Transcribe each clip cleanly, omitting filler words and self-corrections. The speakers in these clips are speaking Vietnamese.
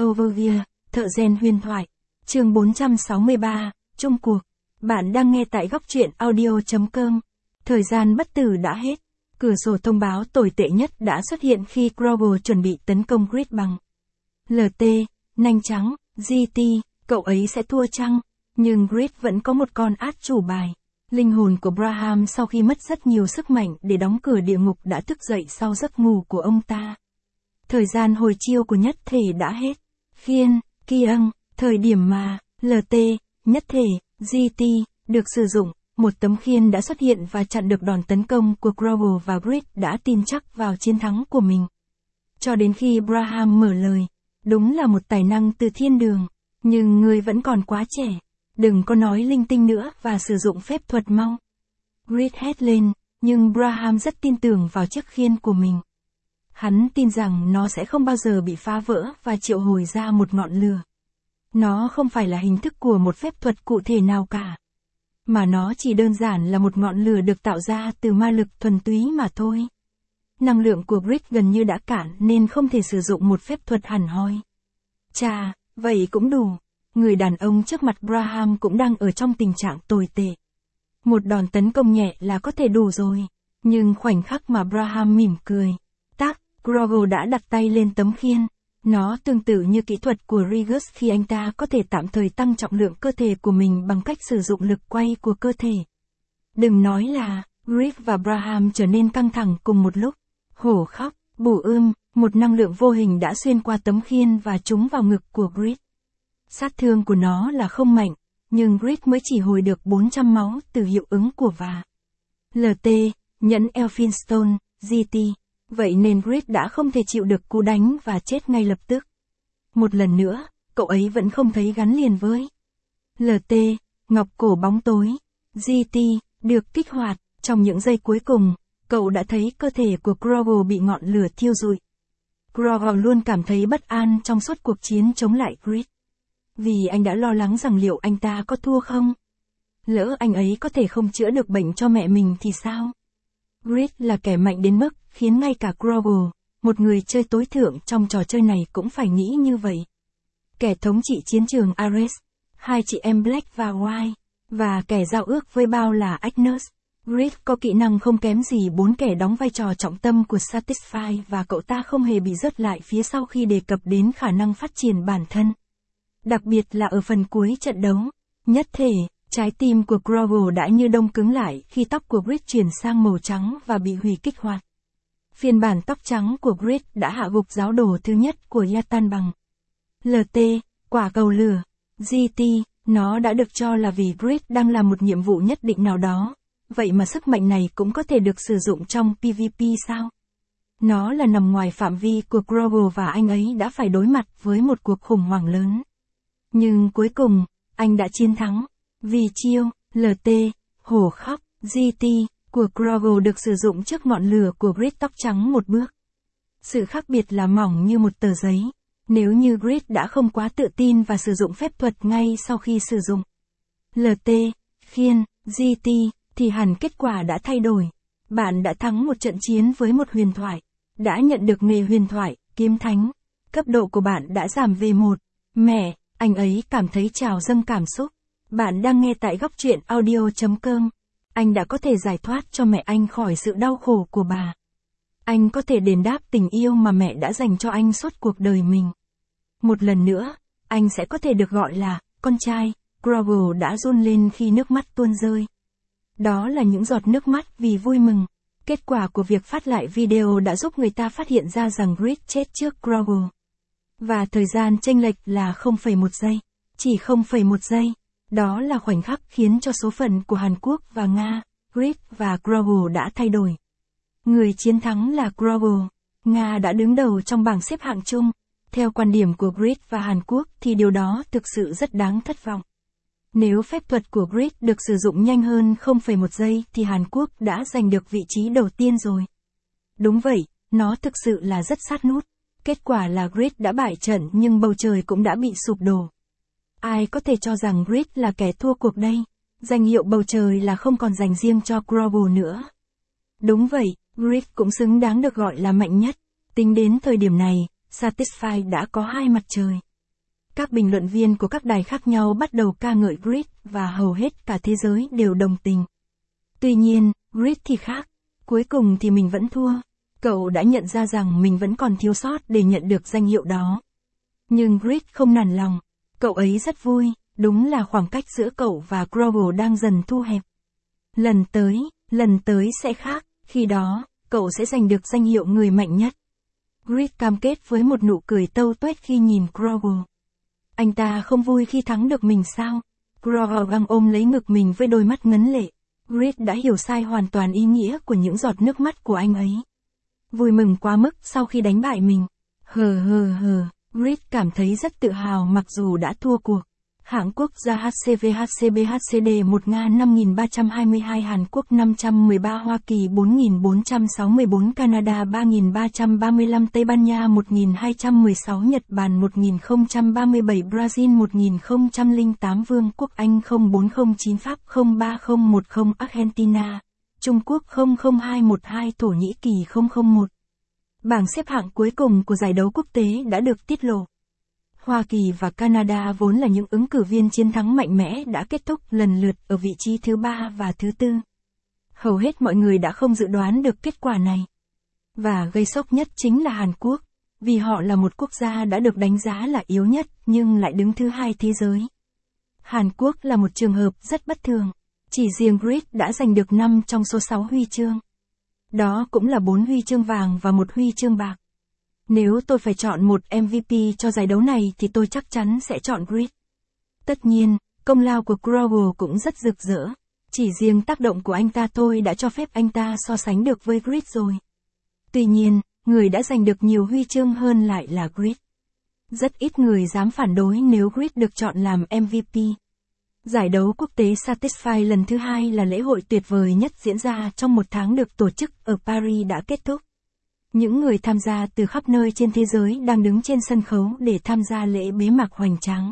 Overview, thợ rèn huyền thoại. Chương 463, chung cuộc. Bạn đang nghe tại góc truyện audio.com. Thời gian bất tử đã hết. Cửa sổ thông báo tồi tệ nhất đã xuất hiện khi Grover chuẩn bị tấn công Grid bằng LT, nanh trắng, GT, cậu ấy sẽ thua chăng? Nhưng Grid vẫn có một con át chủ bài. Linh hồn của Braham sau khi mất rất nhiều sức mạnh để đóng cửa địa ngục đã thức dậy sau giấc ngủ của ông ta. Thời gian hồi chiêu của nhất thể đã hết. Khiên, Kiêng, thời điểm mà LT, nhất thể, GT, được sử dụng, một tấm khiên đã xuất hiện và chặn được đòn tấn công của Grover và Grid đã tin chắc vào chiến thắng của mình. Cho đến khi Braham mở lời, đúng là một tài năng từ thiên đường, nhưng ngươi vẫn còn quá trẻ, đừng có nói linh tinh nữa và sử dụng phép thuật mau. Grid hét lên, nhưng Braham rất tin tưởng vào chiếc khiên của mình. Hắn tin rằng nó sẽ không bao giờ bị phá vỡ và triệu hồi ra một ngọn lửa. Nó không phải là hình thức của một phép thuật cụ thể nào cả, mà nó chỉ đơn giản là một ngọn lửa được tạo ra từ ma lực thuần túy mà thôi. Năng lượng của Grid gần như đã cạn nên không thể sử dụng một phép thuật hẳn hoi. Chà, vậy cũng đủ. Người đàn ông trước mặt Braham cũng đang ở trong tình trạng tồi tệ. Một đòn tấn công nhẹ là có thể đủ rồi. Nhưng khoảnh khắc mà Braham mỉm cười, Grover đã đặt tay lên tấm khiên. Nó tương tự như kỹ thuật của Regus khi anh ta có thể tạm thời tăng trọng lượng cơ thể của mình bằng cách sử dụng lực quay của cơ thể. Đừng nói là, Grid và Braham trở nên căng thẳng cùng một lúc. Hổ khóc, bù một năng lượng vô hình đã xuyên qua tấm khiên và trúng vào ngực của Grid. Sát thương của nó là không mạnh, nhưng Grid mới chỉ hồi được 400 máu từ hiệu ứng của và LT, nhẫn Elphinstone, GT. Vậy nên Grid đã không thể chịu được cú đánh và chết ngay lập tức. Một lần nữa, cậu ấy vẫn không thấy gắn liền với LT, ngọc cổ bóng tối, GT, được kích hoạt. Trong những giây cuối cùng, cậu đã thấy cơ thể của Grover bị ngọn lửa thiêu rụi. Grover luôn cảm thấy bất an trong suốt cuộc chiến chống lại Grid. Vì anh đã lo lắng rằng liệu anh ta có thua không? Lỡ anh ấy có thể không chữa được bệnh cho mẹ mình thì sao? Grid là kẻ mạnh đến mức khiến ngay cả Grover, một người chơi tối thượng trong trò chơi này cũng phải nghĩ như vậy. Kẻ thống trị chiến trường Ares, hai chị em Black và White, và kẻ giao ước với bao là Agnes. Grid có kỹ năng không kém gì bốn kẻ đóng vai trò trọng tâm của Satisfy và cậu ta không hề bị rớt lại phía sau khi đề cập đến khả năng phát triển bản thân. Đặc biệt là ở phần cuối trận đấu, nhất thể, trái tim của Grover đã như đông cứng lại khi tóc của Grid chuyển sang màu trắng và bị hủy kích hoạt. Phiên bản tóc trắng của Grid đã hạ gục giáo đồ thứ nhất của Yatan bằng LT, quả cầu lửa, GT, nó đã được cho là vì Grid đang làm một nhiệm vụ nhất định nào đó. Vậy mà sức mạnh này cũng có thể được sử dụng trong PvP sao? Nó là nằm ngoài phạm vi của Grover và anh ấy đã phải đối mặt với một cuộc khủng hoảng lớn. Nhưng cuối cùng, anh đã chiến thắng. Vì chiêu, LT, hổ khóc, GT, của Grover được sử dụng trước ngọn lửa của Grid tóc trắng một bước. Sự khác biệt là mỏng như một tờ giấy. Nếu như Grid đã không quá tự tin và sử dụng phép thuật ngay sau khi sử dụng LT, khiên, GT, thì hẳn kết quả đã thay đổi. Bạn đã thắng một trận chiến với một huyền thoại. Đã nhận được nghề huyền thoại, kiếm thánh. Cấp độ của bạn đã giảm về 1. Mẹ, anh ấy cảm thấy trào dâng cảm xúc. Bạn đang nghe tại góc truyện audio.com. Anh đã có thể giải thoát cho mẹ anh khỏi sự đau khổ của bà. Anh có thể đền đáp tình yêu mà mẹ đã dành cho anh suốt cuộc đời mình. Một lần nữa, anh sẽ có thể được gọi là con trai. Grover đã run lên khi nước mắt tuôn rơi. Đó là những giọt nước mắt vì vui mừng. Kết quả của việc phát lại video đã giúp người ta phát hiện ra rằng Grid chết trước Grover. Và thời gian chênh lệch là 0,1 giây. Chỉ 0,1 giây. Đó là khoảnh khắc khiến cho số phận của Hàn Quốc và Nga, Grid và Grover đã thay đổi. Người chiến thắng là Grover. Nga đã đứng đầu trong bảng xếp hạng chung. Theo quan điểm của Grid và Hàn Quốc thì điều đó thực sự rất đáng thất vọng. Nếu phép thuật của Grid được sử dụng nhanh hơn 0,1 giây thì Hàn Quốc đã giành được vị trí đầu tiên rồi. Đúng vậy, nó thực sự là rất sát nút. Kết quả là Grid đã bại trận nhưng bầu trời cũng đã bị sụp đổ. Ai có thể cho rằng Grid là kẻ thua cuộc đây? Danh hiệu bầu trời là không còn dành riêng cho Grover nữa. Đúng vậy, Grid cũng xứng đáng được gọi là mạnh nhất. Tính đến thời điểm này, Satisfy đã có hai mặt trời. Các bình luận viên của các đài khác nhau bắt đầu ca ngợi Grid và hầu hết cả thế giới đều đồng tình. Tuy nhiên, Grid thì khác. Cuối cùng thì mình vẫn thua. Cậu đã nhận ra rằng mình vẫn còn thiếu sót để nhận được danh hiệu đó. Nhưng Grid không nản lòng. Cậu ấy rất vui, đúng là khoảng cách giữa cậu và Grogle đang dần thu hẹp. Lần tới sẽ khác, khi đó, cậu sẽ giành được danh hiệu người mạnh nhất. Grid cam kết với một nụ cười tâu tuét khi nhìn Grogle. Anh ta không vui khi thắng được mình sao? Grogle găng ôm lấy ngực mình với đôi mắt ngấn lệ. Grid đã hiểu sai hoàn toàn ý nghĩa của những giọt nước mắt của anh ấy. Vui mừng quá mức sau khi đánh bại mình. Grid cảm thấy rất tự hào mặc dù đã thua cuộc. Hãng quốc gia HCV/HCB/HCD 1 Nga 5322, Hàn Quốc 513, Hoa Kỳ 4464, Canada 3335, Tây Ban Nha 1216, Nhật Bản 1037, Brazil 1008, Vương quốc Anh 0409, Pháp 03010, Argentina, Trung Quốc 00212, Thổ Nhĩ Kỳ 001. Bảng xếp hạng cuối cùng của giải đấu quốc tế đã được tiết lộ. Hoa Kỳ và Canada vốn là những ứng cử viên chiến thắng mạnh mẽ đã kết thúc lần lượt ở vị trí thứ 3 và thứ 4. Hầu hết mọi người đã không dự đoán được kết quả này. Và gây sốc nhất chính là Hàn Quốc, vì họ là một quốc gia đã được đánh giá là yếu nhất nhưng lại đứng thứ 2 thế giới. Hàn Quốc là một trường hợp rất bất thường. Chỉ riêng Grid đã giành được 5 trong số 6 huy chương. Đó cũng là 4 huy chương vàng và 1 huy chương bạc. Nếu tôi phải chọn một MVP cho giải đấu này thì tôi chắc chắn sẽ chọn Grid. Tất nhiên, công lao của Grogle cũng rất rực rỡ. Chỉ riêng tác động của anh ta thôi đã cho phép anh ta so sánh được với Grid rồi. Tuy nhiên, người đã giành được nhiều huy chương hơn lại là Grid. Rất ít người dám phản đối nếu Grid được chọn làm MVP. Giải đấu quốc tế Satisfy lần thứ 2 là lễ hội tuyệt vời nhất diễn ra trong một tháng được tổ chức ở Paris đã kết thúc. Những người tham gia từ khắp nơi trên thế giới đang đứng trên sân khấu để tham gia lễ bế mạc hoành tráng.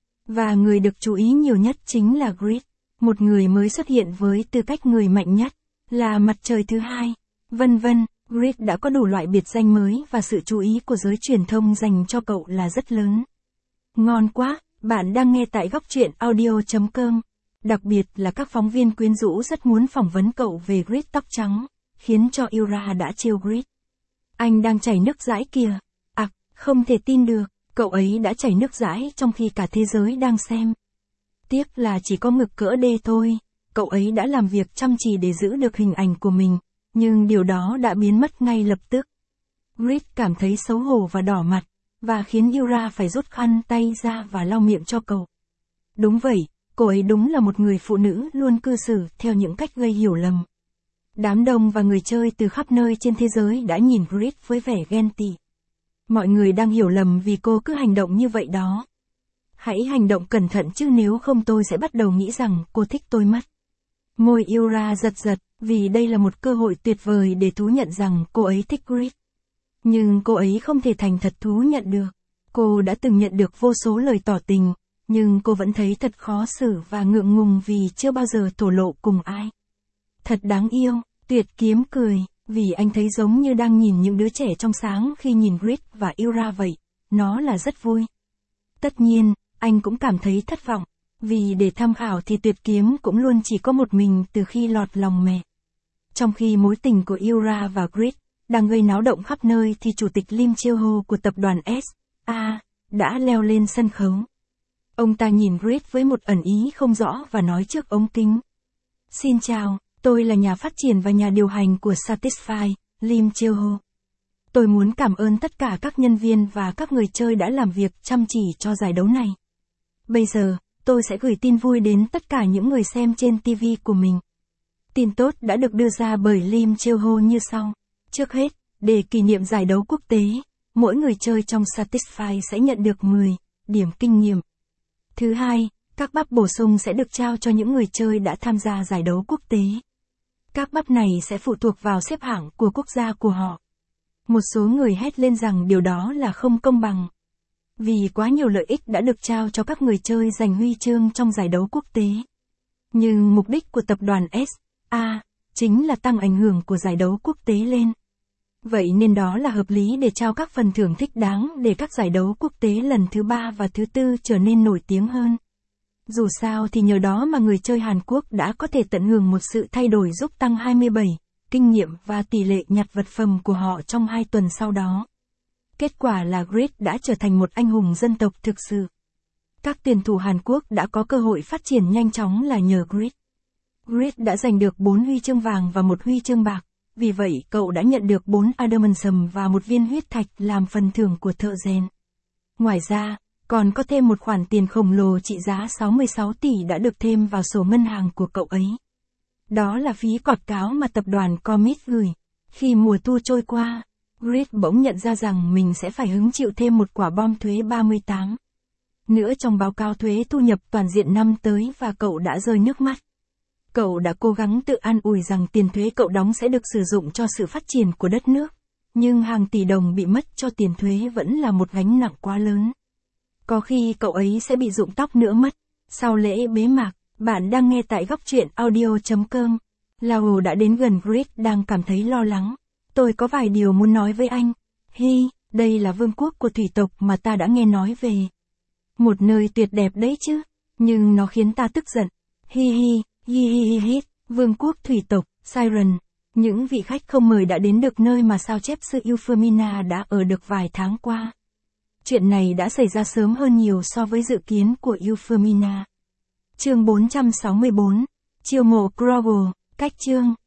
Và người được chú ý nhiều nhất chính là Grid, một người mới xuất hiện với tư cách người mạnh nhất, là mặt trời thứ 2, vân vân. Grid đã có đủ loại biệt danh mới và sự chú ý của giới truyền thông dành cho cậu là rất lớn. Ngon quá, bạn đang nghe tại góc truyện audio.com. Đặc biệt là các phóng viên quyến rũ rất muốn phỏng vấn cậu về Grid tóc trắng, khiến cho Ira đã trêu Grid. Anh đang chảy nước dãi kìa. Không thể tin được, cậu ấy đã chảy nước dãi trong khi cả thế giới đang xem. Tiếc là chỉ có ngực cỡ D thôi, cậu ấy đã làm việc chăm chỉ để giữ được hình ảnh của mình, nhưng điều đó đã biến mất ngay lập tức. Grid cảm thấy xấu hổ và đỏ mặt, và khiến Ira phải rút khăn tay ra và lau miệng cho cậu. Đúng vậy, cô ấy đúng là một người phụ nữ luôn cư xử theo những cách gây hiểu lầm. Đám đông và người chơi từ khắp nơi trên thế giới đã nhìn Grid với vẻ ghen tị. Mọi người đang hiểu lầm vì cô cứ hành động như vậy đó. Hãy hành động cẩn thận chứ nếu không tôi sẽ bắt đầu nghĩ rằng cô thích tôi mất. Môi Ira giật giật, vì đây là một cơ hội tuyệt vời để thú nhận rằng cô ấy thích Grid. Nhưng cô ấy không thể thành thật thú nhận được. Cô đã từng nhận được vô số lời tỏ tình, nhưng cô vẫn thấy thật khó xử và ngượng ngùng vì chưa bao giờ thổ lộ cùng ai. Thật đáng yêu, Tuyệt Kiếm cười, vì anh thấy giống như đang nhìn những đứa trẻ trong sáng khi nhìn Grid và Ira vậy, nó là rất vui. Tất nhiên, anh cũng cảm thấy thất vọng, vì để tham khảo thì Tuyệt Kiếm cũng luôn chỉ có một mình từ khi lọt lòng mẹ. Trong khi mối tình của Ira và Grid đang gây náo động khắp nơi thì chủ tịch Lim Cheol-ho của tập đoàn S.A. đã leo lên sân khấu. Ông ta nhìn Grid với một ẩn ý không rõ và nói trước ống kính. Xin chào, tôi là nhà phát triển và nhà điều hành của Satisfy, Lim Cheol-ho. Tôi muốn cảm ơn tất cả các nhân viên và các người chơi đã làm việc chăm chỉ cho giải đấu này. Bây giờ, tôi sẽ gửi tin vui đến tất cả những người xem trên TV của mình. Tin tốt đã được đưa ra bởi Lim Cheol-ho như sau. Trước hết, để kỷ niệm giải đấu quốc tế, mỗi người chơi trong Satisfy sẽ nhận được 10 điểm kinh nghiệm. Thứ hai, các bắp bổ sung sẽ được trao cho những người chơi đã tham gia giải đấu quốc tế. Các bắp này sẽ phụ thuộc vào xếp hạng của quốc gia của họ. Một số người hét lên rằng điều đó là không công bằng. Vì quá nhiều lợi ích đã được trao cho các người chơi giành huy chương trong giải đấu quốc tế. Nhưng mục đích của tập đoàn S.A. chính là tăng ảnh hưởng của giải đấu quốc tế lên. Vậy nên đó là hợp lý để trao các phần thưởng thích đáng để các giải đấu quốc tế lần thứ 3 và thứ 4 trở nên nổi tiếng hơn. Dù sao thì nhờ đó mà người chơi Hàn Quốc đã có thể tận hưởng một sự thay đổi giúp tăng 27, kinh nghiệm và tỷ lệ nhặt vật phẩm của họ trong 2 tuần sau đó. Kết quả là Grid đã trở thành một anh hùng dân tộc thực sự. Các tuyển thủ Hàn Quốc đã có cơ hội phát triển nhanh chóng là nhờ Grid. Grid đã giành được 4 huy chương vàng và 1 huy chương bạc, vì vậy cậu đã nhận được 4 adamantium và 1 viên huyết thạch làm phần thưởng của thợ rèn. Ngoài ra, còn có thêm một khoản tiền khổng lồ trị giá 66 tỷ đã được thêm vào sổ ngân hàng của cậu ấy. Đó là phí quảng cáo mà tập đoàn Comet gửi. Khi mùa thu trôi qua, Grid bỗng nhận ra rằng mình sẽ phải hứng chịu thêm một quả bom thuế 38 nữa trong báo cáo thuế thu nhập toàn diện năm tới và cậu đã rơi nước mắt. Cậu đã cố gắng tự an ủi rằng tiền thuế cậu đóng sẽ được sử dụng cho sự phát triển của đất nước, nhưng hàng tỷ đồng bị mất cho tiền thuế vẫn là một gánh nặng quá lớn. Có khi cậu ấy sẽ bị rụng tóc nữa mất. Sau lễ bế mạc, bạn đang nghe tại góc truyện audio.com. Lao đã đến gần Grid đang cảm thấy lo lắng. Tôi có vài điều muốn nói với anh. Hi, đây là vương quốc của thủy tộc mà ta đã nghe nói về. Một nơi tuyệt đẹp đấy chứ, nhưng nó khiến ta tức giận. Hi hi, hi hi hi hi, vương quốc thủy tộc, Siren. Những vị khách không mời đã đến được nơi mà sao chép sư Euphemina đã ở được vài tháng qua. Chuyện này đã xảy ra sớm hơn nhiều so với dự kiến của Euphemina. Chương 464, chiêu mộ Grogle, cách chương.